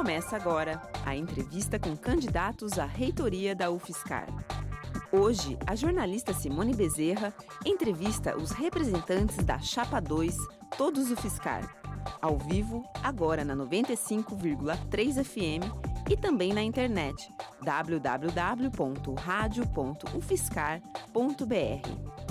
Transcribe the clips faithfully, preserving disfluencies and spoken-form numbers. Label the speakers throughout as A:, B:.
A: Começa agora a entrevista com candidatos à reitoria da UFSCar. Hoje, a jornalista Simone Bezerra entrevista os representantes da Chapa dois, Todos UFSCar, ao vivo, agora na noventa e cinco vírgula três F M e também na internet w w w ponto radio ponto u f s c a r ponto b r.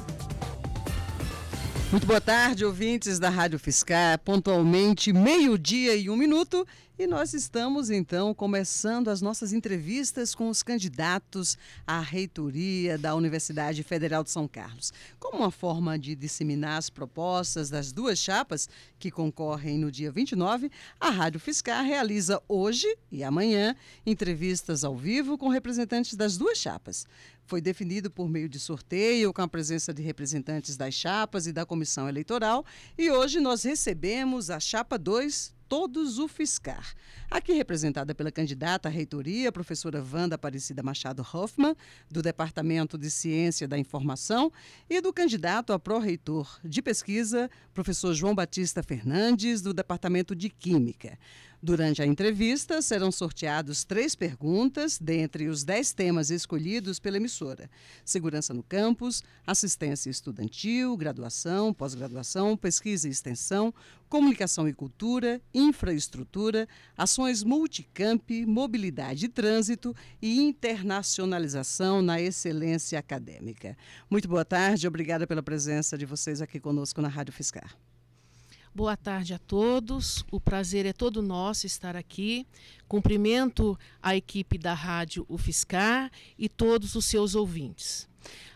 B: Muito boa tarde, ouvintes da Rádio UFSCar, pontualmente meio-dia e um minuto, e nós estamos então começando as nossas entrevistas com os candidatos à reitoria da Universidade Federal de São Carlos. Como uma forma de disseminar as propostas das duas chapas que concorrem no dia vinte e nove, a Rádio UFSCar realiza hoje e amanhã entrevistas ao vivo com representantes das duas chapas. Foi definido por meio de sorteio, com a presença de representantes das chapas e da comissão eleitoral, e hoje nós recebemos a Chapa dois, Todos UFSCar, aqui representada pela candidata à reitoria, a professora Wanda Aparecida Machado Hoffmann, do Departamento de Ciência da Informação, e do candidato a pró-reitor de pesquisa, professor João Batista Fernandes, do Departamento de Química. Durante a entrevista, serão sorteados três perguntas, dentre os dez temas escolhidos pela emissora: segurança no campus, assistência estudantil, graduação, pós-graduação, pesquisa e extensão, comunicação e cultura, infraestrutura, ações multicamp, mobilidade e trânsito e internacionalização na excelência acadêmica. Muito boa tarde, obrigada pela presença de vocês aqui conosco na Rádio UFSCar.
C: Boa tarde a todos, o prazer é todo nosso estar aqui. Cumprimento a equipe da Rádio UFSCar e todos os seus ouvintes.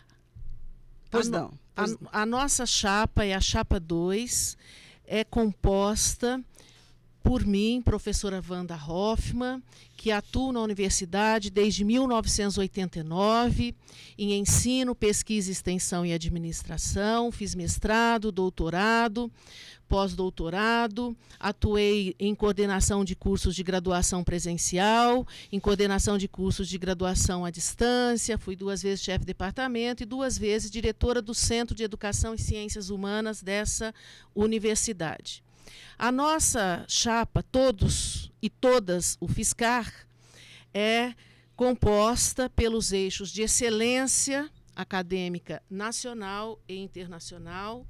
B: Pois
C: a
B: não.
C: No,
B: pois
C: a, a nossa chapa é a Chapa dois, é composta por mim, professora Wanda Hoffmann, que atuo na universidade desde mil novecentos e oitenta e nove, em ensino, pesquisa, extensão e administração, fiz mestrado, doutorado, pós-doutorado, atuei em coordenação de cursos de graduação presencial, em coordenação de cursos de graduação à distância, fui duas vezes chefe de departamento e duas vezes diretora do Centro de Educação e Ciências Humanas dessa universidade. A nossa chapa, Todos e Todas UFSCar, é composta pelos eixos de excelência acadêmica nacional e internacional.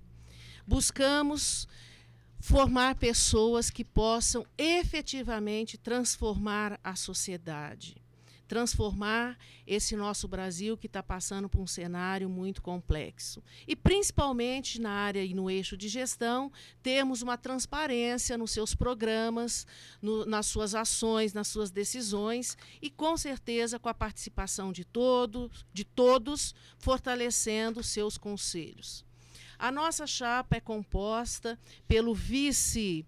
C: Buscamos formar pessoas que possam efetivamente transformar a sociedade, transformar esse nosso Brasil que está passando por um cenário muito complexo. E principalmente na área e no eixo de gestão, temos uma transparência nos seus programas, no, nas suas ações, nas suas decisões e com certeza com a participação de todos, de todos, fortalecendo seus conselhos. A nossa chapa é composta pelo vice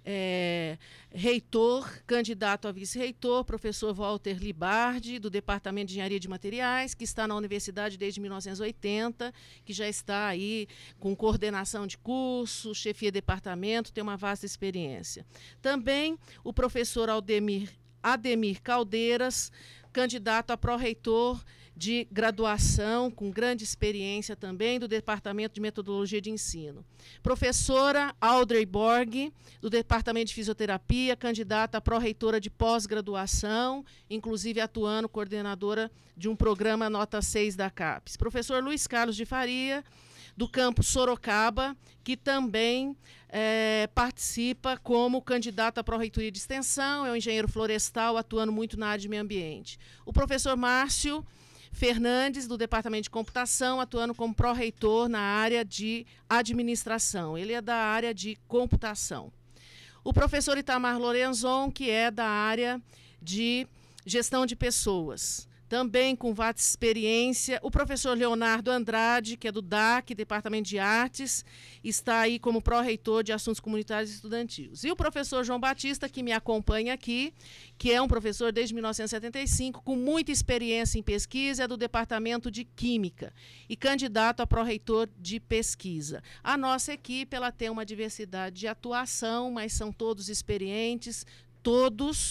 C: É, reitor, candidato a vice-reitor, professor Walter Libardi, do Departamento de Engenharia de Materiais, que está na universidade desde mil novecentos e oitenta, que já está aí com coordenação de curso, chefia de departamento, tem uma vasta experiência. Também o professor Aldemir, Ademir Caldeiras, candidato a pró-reitor de graduação, com grande experiência também, do Departamento de Metodologia de Ensino. Professora Audrey Borg, do Departamento de Fisioterapia, candidata a pró-reitora de pós-graduação, inclusive atuando coordenadora de um programa nota seis da CAPES. Professor Luiz Carlos de Faria, do campus Sorocaba, que também é, participa como candidato à pró-reitoria de extensão, é um engenheiro florestal, atuando muito na área de meio ambiente. O professor Márcio Fernandes, do Departamento de Computação, atuando como pró-reitor na área de administração. Ele é da área de computação. O professor Itamar Lorenzon, que é da área de gestão de pessoas. Também com vasta experiência, o professor Leonardo Andrade, que é do D A C, Departamento de Artes, está aí como pró-reitor de Assuntos Comunitários e Estudantis. E o professor João Batista, que me acompanha aqui, que é um professor desde mil novecentos e setenta e cinco, com muita experiência em pesquisa, é do Departamento de Química e candidato a pró-reitor de pesquisa. A nossa equipe ela tem uma diversidade de atuação, mas são todos experientes, todos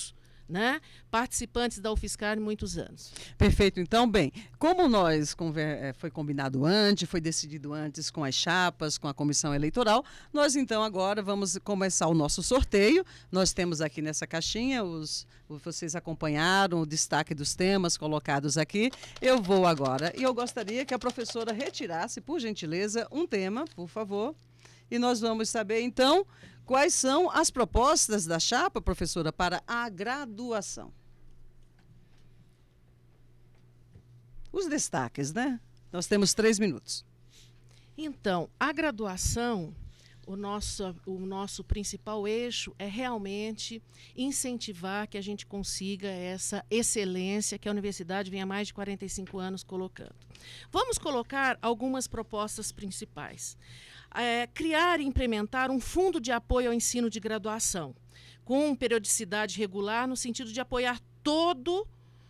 C: né? Participantes da UFSCar muitos anos.
B: Perfeito. Então, bem, como nós conver... foi combinado antes, foi decidido antes com as chapas, com a comissão eleitoral, nós então agora vamos começar o nosso sorteio. Nós temos aqui nessa caixinha, os... vocês acompanharam o destaque dos temas colocados aqui. Eu vou agora e eu gostaria que a professora retirasse, por gentileza, um tema, por favor. E nós vamos saber, então, quais são as propostas da chapa, professora, para a graduação. Os destaques, né? Nós temos três minutos.
C: Então, a graduação, o nosso, o nosso principal eixo é realmente incentivar que a gente consiga essa excelência que a universidade vem há mais de quarenta e cinco anos colocando. Vamos colocar algumas propostas principais. É, criar e implementar um fundo de apoio ao ensino de graduação, com periodicidade regular, no sentido de apoiar todo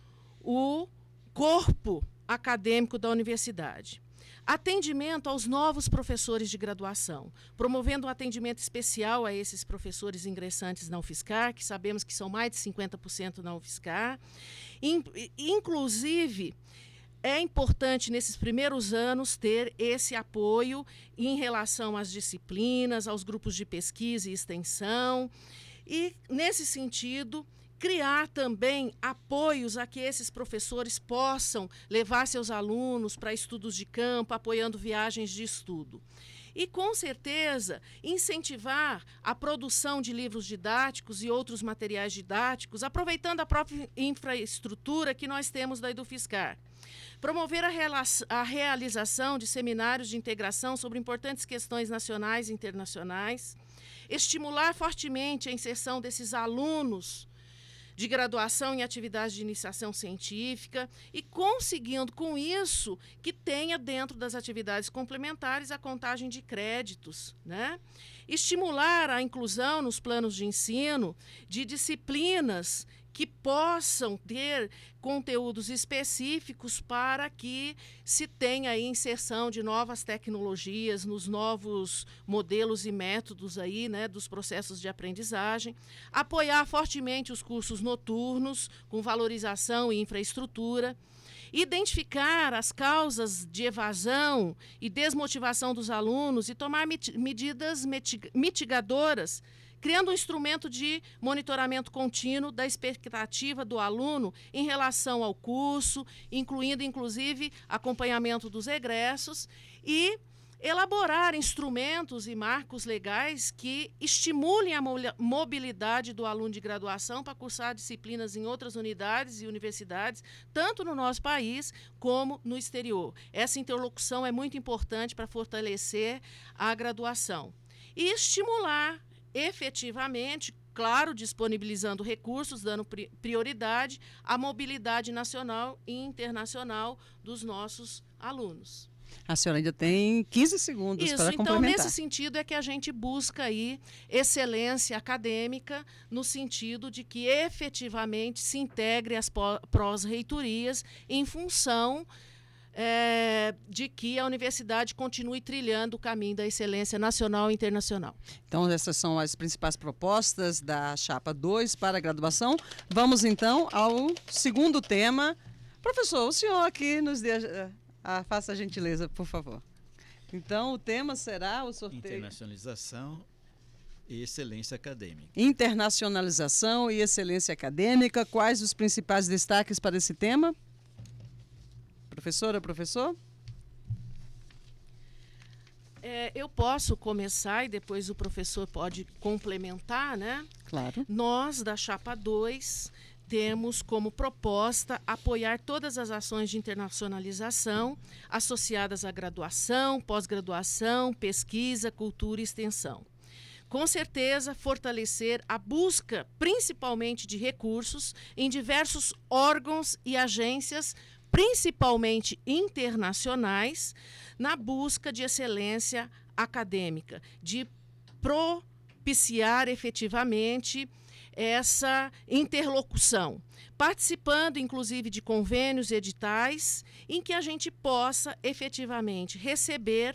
C: o corpo acadêmico da universidade. Atendimento aos novos professores de graduação, promovendo um atendimento especial a esses professores ingressantes na UFSCar, que sabemos que são mais de cinquenta por cento na UFSCar. In, inclusive, é importante, nesses primeiros anos, ter esse apoio em relação às disciplinas, aos grupos de pesquisa e extensão. E, nesse sentido, criar também apoios a que esses professores possam levar seus alunos para estudos de campo, apoiando viagens de estudo. E, com certeza, incentivar a produção de livros didáticos e outros materiais didáticos, aproveitando a própria infraestrutura que nós temos da EduFiscar. Promover a, a realização de seminários de integração sobre importantes questões nacionais e internacionais. Estimular fortemente a inserção desses alunos de graduação em atividades de iniciação científica e conseguindo, com isso, que tenha dentro das atividades complementares a contagem de créditos, né? Estimular a inclusão nos planos de ensino de disciplinas que possam ter conteúdos específicos para que se tenha a inserção de novas tecnologias nos novos modelos e métodos aí, né, dos processos de aprendizagem. Apoiar fortemente os cursos noturnos, com valorização e infraestrutura. Identificar as causas de evasão e desmotivação dos alunos e tomar medidas mitigadoras, criando um instrumento de monitoramento contínuo da expectativa do aluno em relação ao curso, incluindo, inclusive, acompanhamento dos egressos e elaborar instrumentos e marcos legais que estimulem a mobilidade do aluno de graduação para cursar disciplinas em outras unidades e universidades, tanto no nosso país como no exterior. Essa interlocução é muito importante para fortalecer a graduação. E estimular efetivamente, claro, disponibilizando recursos, dando prioridade à mobilidade nacional e internacional dos nossos alunos.
B: A senhora ainda tem quinze segundos
C: Isso,
B: para
C: então,
B: complementar.
C: nesse sentido é que a gente busca aí excelência acadêmica, no sentido de que efetivamente se integre as prós-reitorias em função É, de que a universidade continue trilhando o caminho da excelência nacional e internacional.
B: Então, essas são as principais propostas da Chapa dois para a graduação. Vamos, então, ao segundo tema. Professor, o senhor aqui nos dê a, a, faça a gentileza, por favor. Então, o tema será o sorteio...
D: Internacionalização e excelência acadêmica.
B: Internacionalização e excelência acadêmica. Quais os principais destaques para esse tema? Professora, professor?
C: É, eu posso começar e depois o professor pode complementar, né?
B: Claro.
C: Nós, da Chapa dois, temos como proposta apoiar todas as ações de internacionalização associadas à graduação, pós-graduação, pesquisa, cultura e extensão. Com certeza, fortalecer a busca, principalmente de recursos, em diversos órgãos e agências, principalmente internacionais, na busca de excelência acadêmica, de propiciar efetivamente essa interlocução, participando, inclusive, de convênios e editais, em que a gente possa efetivamente receber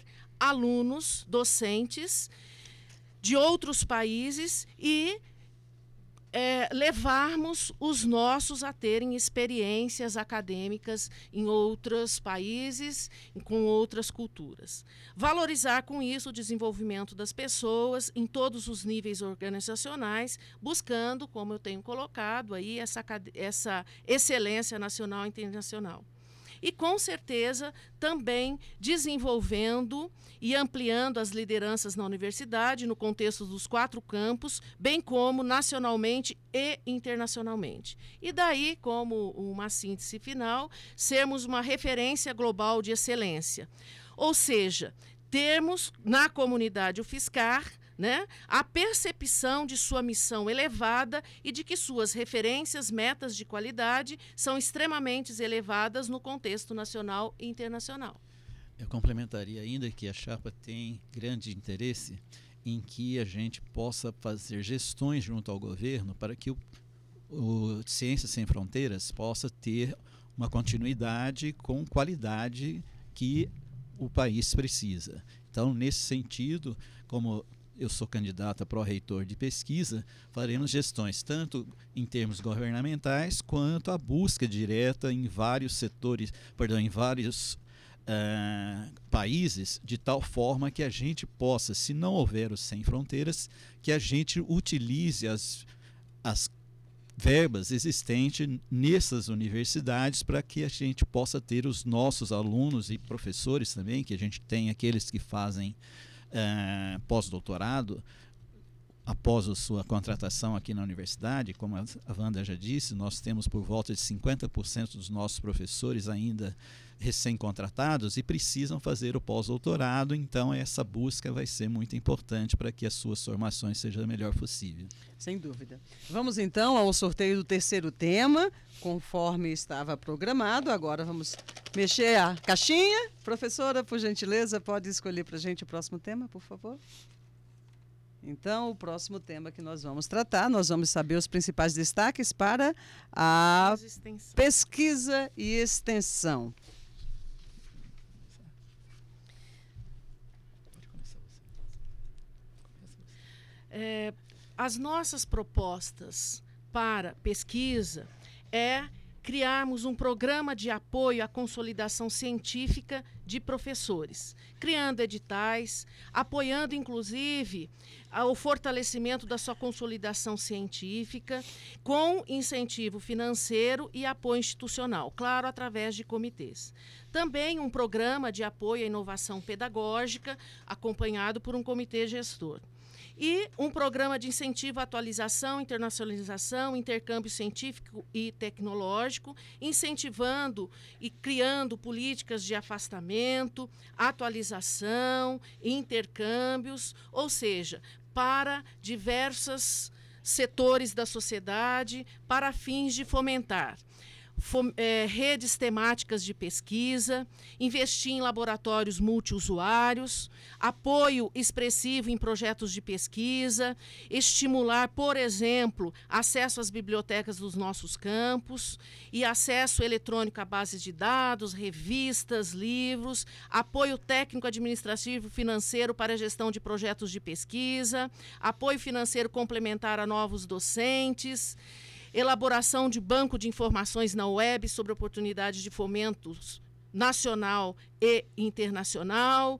C: alunos, docentes de outros países e é, levarmos os nossos a terem experiências acadêmicas em outros países, com outras culturas. Valorizar com isso o desenvolvimento das pessoas em todos os níveis organizacionais, buscando, como eu tenho colocado aí, essa, essa excelência nacional e internacional. E, com certeza, também desenvolvendo e ampliando as lideranças na universidade, no contexto dos quatro campos, bem como nacionalmente e internacionalmente. E daí, como uma síntese final, sermos uma referência global de excelência. Ou seja, termos na comunidade UFSCar, né, a percepção de sua missão elevada e de que suas referências, metas de qualidade são extremamente elevadas no contexto nacional e internacional.
D: Eu complementaria ainda que a Chapa tem grande interesse em que a gente possa fazer gestões junto ao governo para que o, o Ciências Sem Fronteiras possa ter uma continuidade com qualidade que o país precisa. Então, nesse sentido, como eu sou candidato a pró-reitor de pesquisa, faremos gestões tanto em termos governamentais quanto a busca direta em vários setores, perdão, em vários uh, países, de tal forma que a gente possa, se não houver os Sem Fronteiras, que a gente utilize as, as verbas existentes nessas universidades para que a gente possa ter os nossos alunos e professores também, que a gente tem aqueles que fazem Uh, pós-doutorado, após a sua contratação aqui na universidade. Como a Wanda já disse, nós temos por volta de cinquenta por cento dos nossos professores ainda recém-contratados e precisam fazer o pós-doutorado, então essa busca vai ser muito importante para que as suas formações sejam a melhor possível.
B: Sem dúvida. Vamos então ao sorteio do terceiro tema, conforme estava programado. Agora vamos mexer a caixinha. Professora, por gentileza, pode escolher para a gente o próximo tema, por favor? Então, o próximo tema que nós vamos tratar, nós vamos saber os principais destaques para a pesquisa e extensão.
C: É, as nossas propostas para pesquisa é criarmos um programa de apoio à consolidação científica de professores, criando editais, apoiando, inclusive, o fortalecimento da sua consolidação científica, com incentivo financeiro e apoio institucional, claro, através de comitês. Também um programa de apoio à inovação pedagógica, acompanhado por um comitê gestor. E um programa de incentivo à atualização, internacionalização, intercâmbio científico e tecnológico, incentivando e criando políticas de afastamento, atualização, intercâmbios, ou seja, para diversos setores da sociedade, para fins de fomentar Fom, é, redes temáticas de pesquisa, investir em laboratórios multiusuários, apoio expressivo em projetos de pesquisa, estimular, por exemplo, acesso às bibliotecas dos nossos campos e acesso eletrônico a bases de dados, revistas, livros, apoio técnico, administrativo, financeiro para a gestão de projetos de pesquisa, apoio financeiro complementar a novos docentes, elaboração de banco de informações na web sobre oportunidades de fomentos nacional e internacional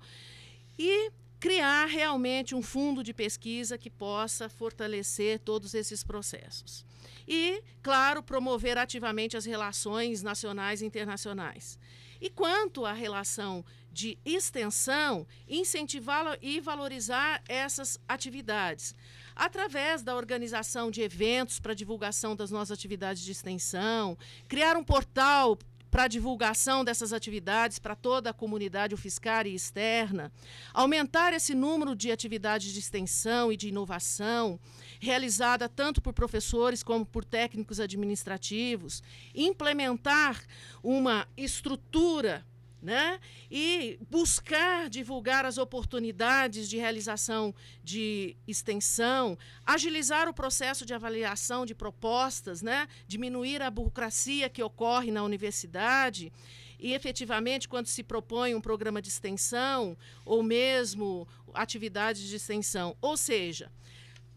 C: e criar realmente um fundo de pesquisa que possa fortalecer todos esses processos. E, claro, promover ativamente as relações nacionais e internacionais. E quanto à relação de extensão, incentivá-la e valorizar essas atividades através da organização de eventos para divulgação das nossas atividades de extensão, criar um portal para a divulgação dessas atividades para toda a comunidade UFSCar e externa, aumentar esse número de atividades de extensão e de inovação, realizada tanto por professores como por técnicos administrativos, implementar uma estrutura, né? E buscar divulgar as oportunidades de realização de extensão, agilizar o processo de avaliação de propostas, né? Diminuir a burocracia que ocorre na universidade e, efetivamente, quando se propõe um programa de extensão ou mesmo atividades de extensão. Ou seja,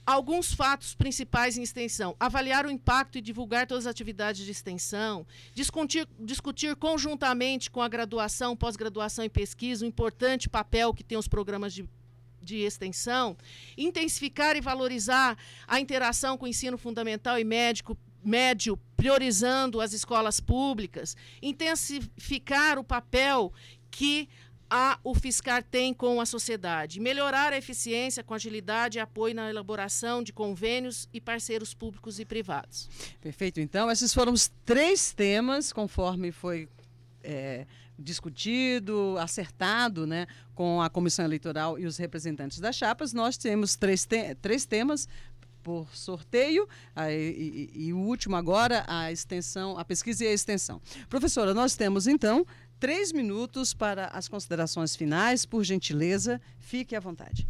C: Alguns fatos principais em extensão: avaliar o impacto e divulgar todas as atividades de extensão, discutir, discutir conjuntamente com a graduação, pós-graduação e pesquisa o importante papel que tem os programas de, de extensão, intensificar e valorizar a interação com o ensino fundamental e médico, médio, priorizando as escolas públicas, intensificar o papel que a UFSCar tem com a sociedade, melhorar a eficiência com agilidade e apoio na elaboração de convênios e parceiros públicos e privados.
B: Perfeito. Então, esses foram os três temas, conforme foi é, discutido, acertado, né, com a Comissão Eleitoral e os representantes das chapas. Nós temos três, te três temas por sorteio, a, e, e, e o último agora, a extensão, a pesquisa e a extensão. Professora, nós temos, então, três minutos para as considerações finais. Por gentileza, fique à vontade.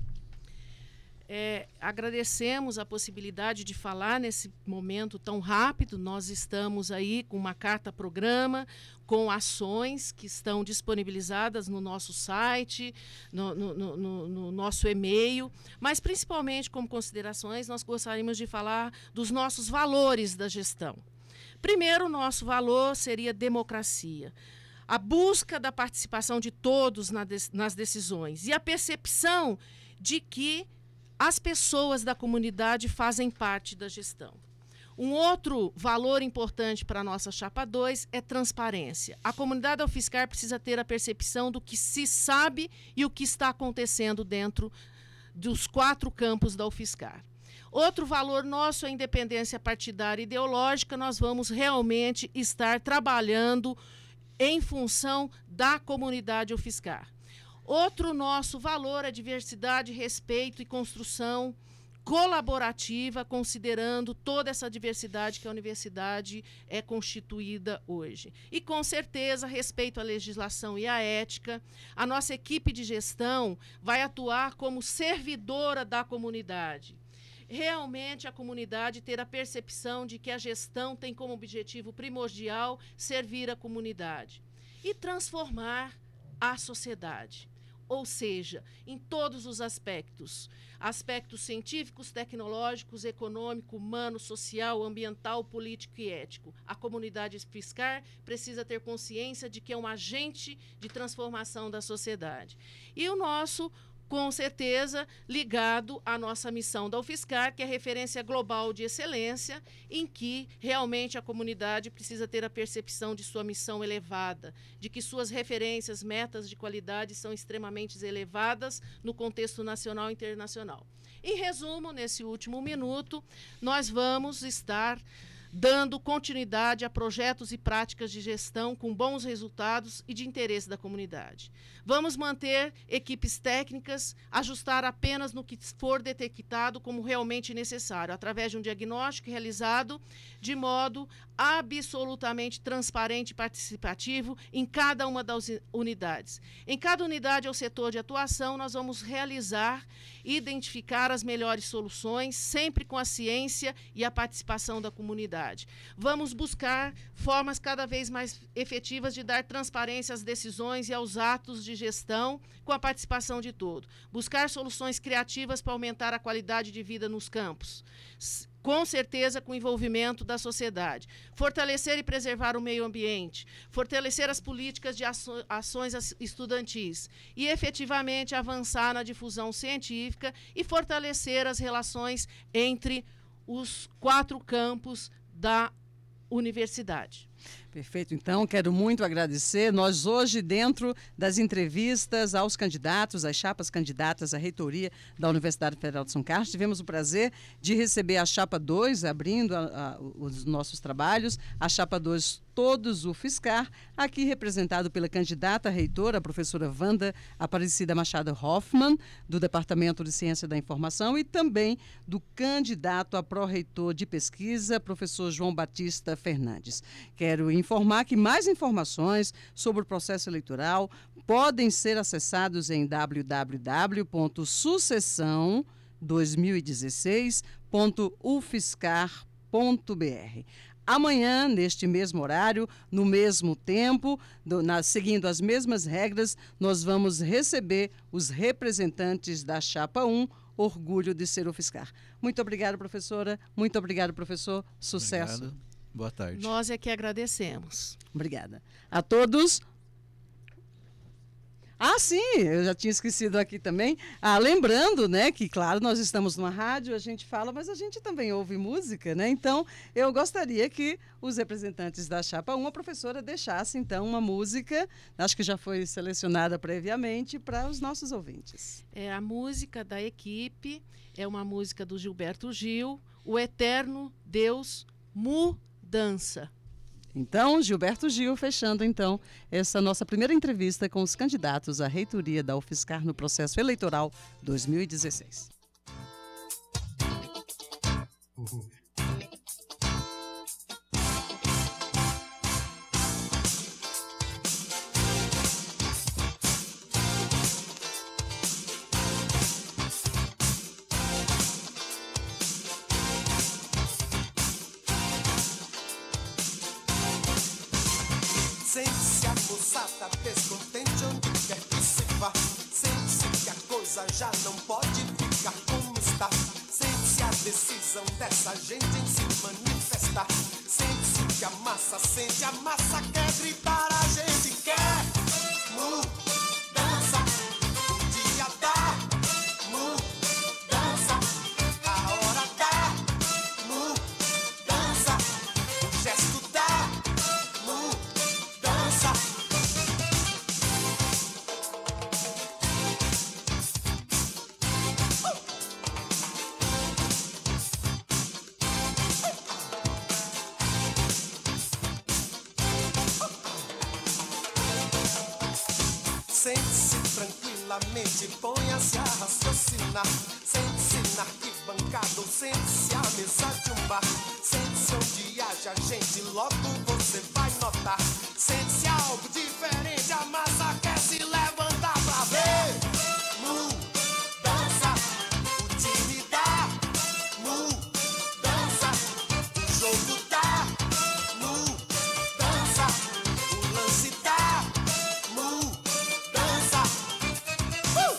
C: É, agradecemos a possibilidade de falar nesse momento tão rápido. Nós estamos aí com uma carta-programa, com ações que estão disponibilizadas no nosso site, no, no, no, no nosso e-mail, mas principalmente como considerações, nós gostaríamos de falar dos nossos valores da gestão. Primeiro, o nosso valor seria democracia. A busca da participação de todos na de, nas decisões e a percepção de que as pessoas da comunidade fazem parte da gestão. Um outro valor importante para a nossa Chapa dois é transparência. A comunidade da UFSCar precisa ter a percepção do que se sabe e o que está acontecendo dentro dos quatro campos da UFSCar. Outro valor nosso é a independência partidária e ideológica. Nós vamos realmente estar trabalhando em função da comunidade UFSCar. Outro nosso valor é diversidade, respeito e construção colaborativa, considerando toda essa diversidade que a universidade é constituída hoje. E, com certeza, respeito à legislação e à ética. A nossa equipe de gestão vai atuar como servidora da comunidade. Realmente, a comunidade ter a percepção de que a gestão tem como objetivo primordial servir a comunidade e transformar a sociedade. Ou seja, em todos os aspectos, aspectos científicos, tecnológicos, econômico, humano, social, ambiental, político e ético. A comunidade UFSCar precisa ter consciência de que é um agente de transformação da sociedade. E o nosso, com certeza, ligado à nossa missão da UFSCar, que é referência global de excelência, em que realmente a comunidade precisa ter a percepção de sua missão elevada, de que suas referências, metas de qualidade são extremamente elevadas no contexto nacional e internacional. Em resumo, nesse último minuto, nós vamos estar dando continuidade a projetos e práticas de gestão com bons resultados e de interesse da comunidade. Vamos manter equipes técnicas, ajustar apenas no que for detectado como realmente necessário, através de um diagnóstico realizado de modo absolutamente transparente e participativo em cada uma das unidades. Em cada unidade ou setor de atuação, nós vamos realizar e identificar as melhores soluções, sempre com a ciência e a participação da comunidade. Vamos buscar formas cada vez mais efetivas de dar transparência às decisões e aos atos de gestão com a participação de todos. Buscar soluções criativas para aumentar a qualidade de vida nos campos, com certeza com o envolvimento da sociedade. Fortalecer e preservar o meio ambiente, fortalecer as políticas de aço- ações estudantis e efetivamente avançar na difusão científica e fortalecer as relações entre os quatro campos da universidade.
B: Perfeito. Então, quero muito agradecer. Nós hoje, dentro das entrevistas aos candidatos, às chapas candidatas à reitoria da Universidade Federal de São Carlos, tivemos o prazer de receber a Chapa dois, abrindo a, a, os nossos trabalhos, a Chapa dois Todos UFSCar, aqui representado pela candidata a reitora, a professora Wanda Aparecida Machado Hoffmann, do Departamento de Ciência da Informação, e também do candidato a pró-reitor de pesquisa, professor João Batista Fernandes. Quero informar que mais informações sobre o processo eleitoral podem ser acessados em w w w ponto sucessão dois mil e dezesseis ponto ufscar ponto b r. Amanhã, neste mesmo horário, no mesmo tempo, do, na, seguindo as mesmas regras, nós vamos receber os representantes da Chapa um, orgulho de ser UFSCar. Muito obrigada, professora. Muito obrigado, professor. Sucesso.
D: Obrigado. Boa tarde.
C: Nós é que agradecemos.
B: Obrigada. A todos. Ah, sim, eu já tinha esquecido aqui também. Ah, lembrando, né, que claro, nós estamos numa rádio, a gente fala, mas a gente também ouve música, né? Então, eu gostaria que os representantes da Chapa um, a professora, deixasse então uma música, acho que já foi selecionada previamente, para os nossos ouvintes.
C: É a música da equipe, é uma música do Gilberto Gil, O Eterno Deus Mudança.
B: Então, Gilberto Gil, fechando então essa nossa primeira entrevista com os candidatos à reitoria da UFSCar no processo eleitoral dois mil e dezesseis. Uhum.
E: Sente-se a moçada descontente onde quer que se vá. Sente-se que a coisa já não pode ficar como está. Sente-se a decisão dessa gente em se manifestar. Sente-se que a massa sente, a massa quer gritar, a gente quer mudança. O dia dá mudança, a hora dá mudança, o gesto dá mudança. Sente-se tranquilamente, ponha-se a raciocinar. Sente-se na arquibancada ou sente-se à mesa de um bar. Sente-se onde haja gente, logo você vai notar. Sente-se algo diferente, a massa quer se levantar pra ver mudança. O time dá mudança, o jogo dá mudança, o lance dá mudança. Uh!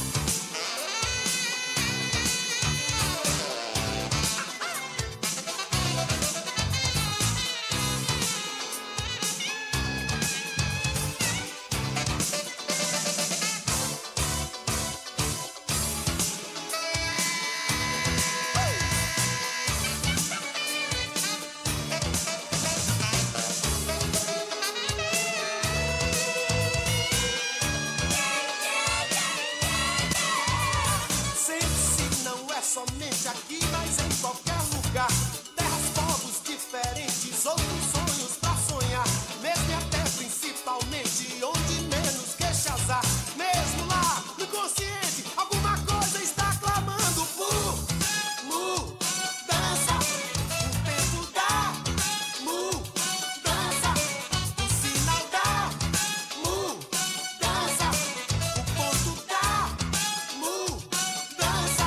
E: Somente aqui, mas em qualquer lugar. Terras, povos diferentes, outros sonhos pra sonhar. Mesmo e até principalmente onde menos queixas há. Mesmo lá, no consciente, alguma coisa está clamando por mudança. O tempo dá mudança, o sinal dá mudança, o ponto dá mudança.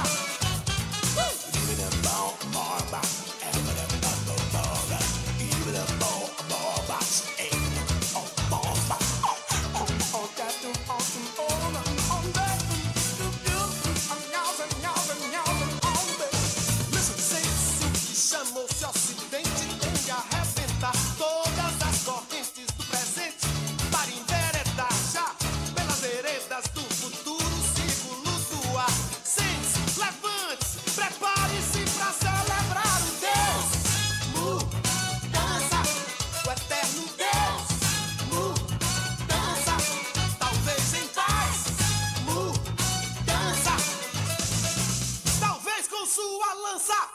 E: Chamou-se Ocidente, tem de arrebentar todas as correntes do presente para enveredar já pelas veredas do futuro, círculo do ar. Sente-se, levante-se, prepare-se pra celebrar o Deus mudança, o eterno Deus mudança, talvez em paz mudança, talvez com sua lança.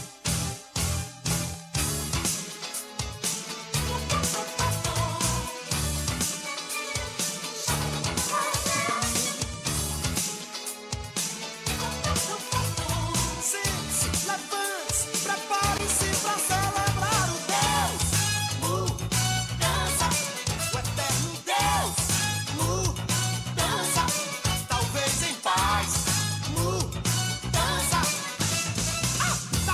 E: Prepare-se pra celebrar o Deus mudança, o eterno Deus mudança, talvez em paz mudança, ah,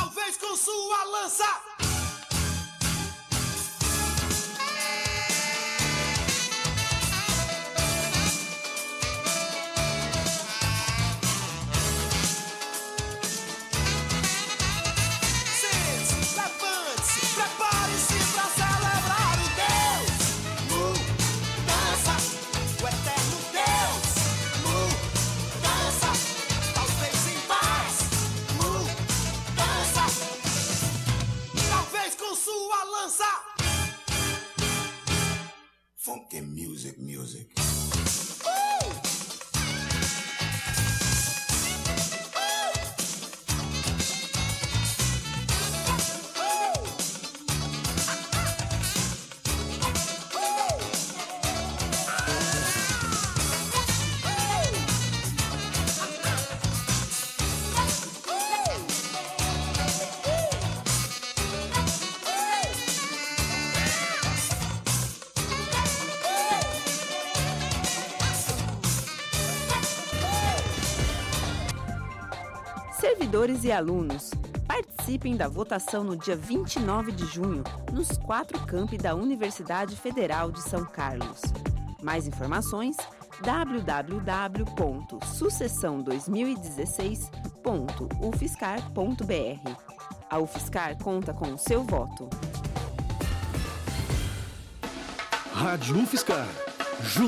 A: Servidores e alunos, participem da votação no dia vinte e nove de junho, nos quatro campi da Universidade Federal de São Carlos. Mais informações, w w w ponto sucessão dois mil e dezesseis ponto u f s c a r ponto b r. A UFSCar conta com o seu voto.
F: Rádio UFSCar.